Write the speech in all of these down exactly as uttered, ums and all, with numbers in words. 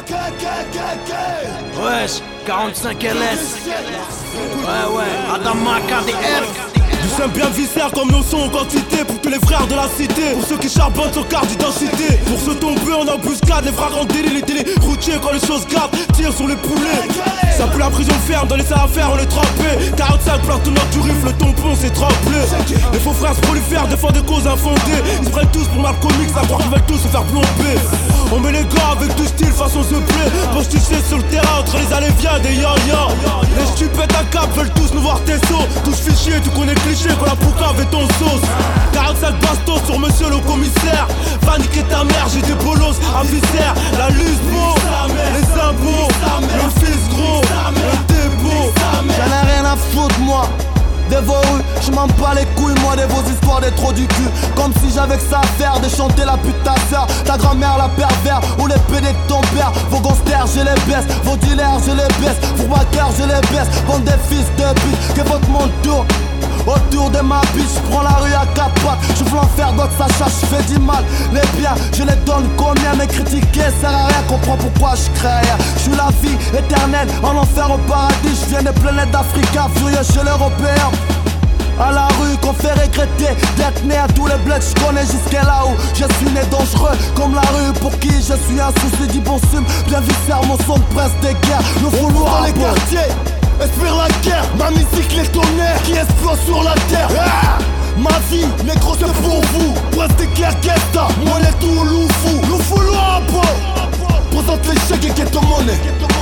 Wesh, quarante-cinq L S. Ouais, ouais, Adama K D F. Du simple bien viscère comme nos sons en quantité. Pour tous les frères de la cité, pour ceux qui charbonnent sur carte d'identité, pour ceux tombés en embuscade, les frères en délit, les télé routiers quand les choses grattent, tirent sur les poulets. Ça pue la prison ferme, dans les savoir-faire on est trempé. quarante-cinq plans tout notre du rifle, le tampon c'est trempé. Les faux frères se prolifèrent, défendent des causes infondées. Ils se prennent tous pour Malcolm X, à croire qu'ils veulent tous se faire plomber. On met les gars avec du style façon The Play. Postichés sur le terrain entre les allées-viens des ya-ya. Les stupettes à cap veulent tous nous voir tes sauts. Tous fichiers, tu connais le cliché quand la pouca avait ton sauce. quarante-cinq bastos sur monsieur le commissaire. Va niquer ta mère, j'ai des bolos à viscère. La luce beau, les impôts, le fils gros, le dépôt. J'en ai rien à foutre moi de vos rues, je m'en bats les couilles moi de vos histoires des trous du cul. Comme si j'avais que ça à faire de chanter la pute ta sœur, ta grand-mère la pervers, ou les pédés de ton père. Vos gangsters je les baisse, vos dealers je les baisse, vos braqueurs je les baisse. Bande des fils de pute, que votre monde tourne autour de ma biche, je prends la rue à quatre pattes. Je veux en faire d'autres, ça chasse, je fais du mal. Les biens, je les donne combien, mais critiquer sert à rien. Comprends pourquoi je crée rien. Je suis la vie éternelle, en enfer au paradis. Je viens des planètes d'Africa, furieux chez l'Européen. À la rue qu'on fait regretter d'être né à tous les bleds, je connais jusqu'à là où je suis né dangereux comme la rue pour qui je suis un souci du bon sume. Bien viscère, mon son de presse des guerres. Le fouloir dans les quartiers, espère la guerre. Ma musique les tonnerres qui explosent sur la terre. Ah, ma vie, négro c'est pour vous. Presse des guerres, qu'est-ce moi les tout loufou. Le fouloir présente les chèques et qu'est ton monnaie.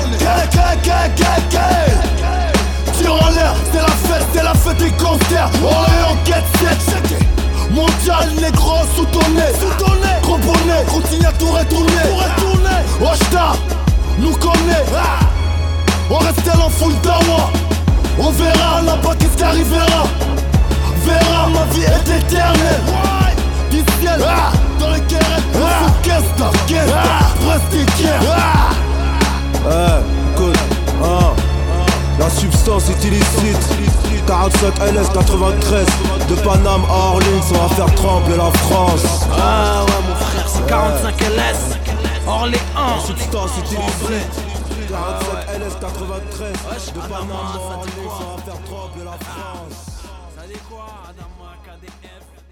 Tire en l'air, c'est la fête, c'est la fête des concerts. On est en quête sept mondial, négro, sous ton nez. Sous ton nez, gros bonnet, continue à tout retourner. Oshta, nous connaît. Ah, on reste en full d'Awa. On verra là-bas qu'est-ce qui arrivera. Verra, ma vie est éternelle. Du ciel, ah, dans les quêtes, ah, qu'est-ce que qu'est-ce que presque ah, écoute, ah. La substance est illicite. quarante-cinq L S quatre-vingt-treize de Paname à Orleans, on va faire trembler la France. Ah ouais mon frère, c'est quarante-cinq L S Orléans. La substance est illicite. quarante-cinq L S quatre-vingt-treize de Paname à Orleans, on va faire trembler la France. Ça dit quoi, Adama K D F?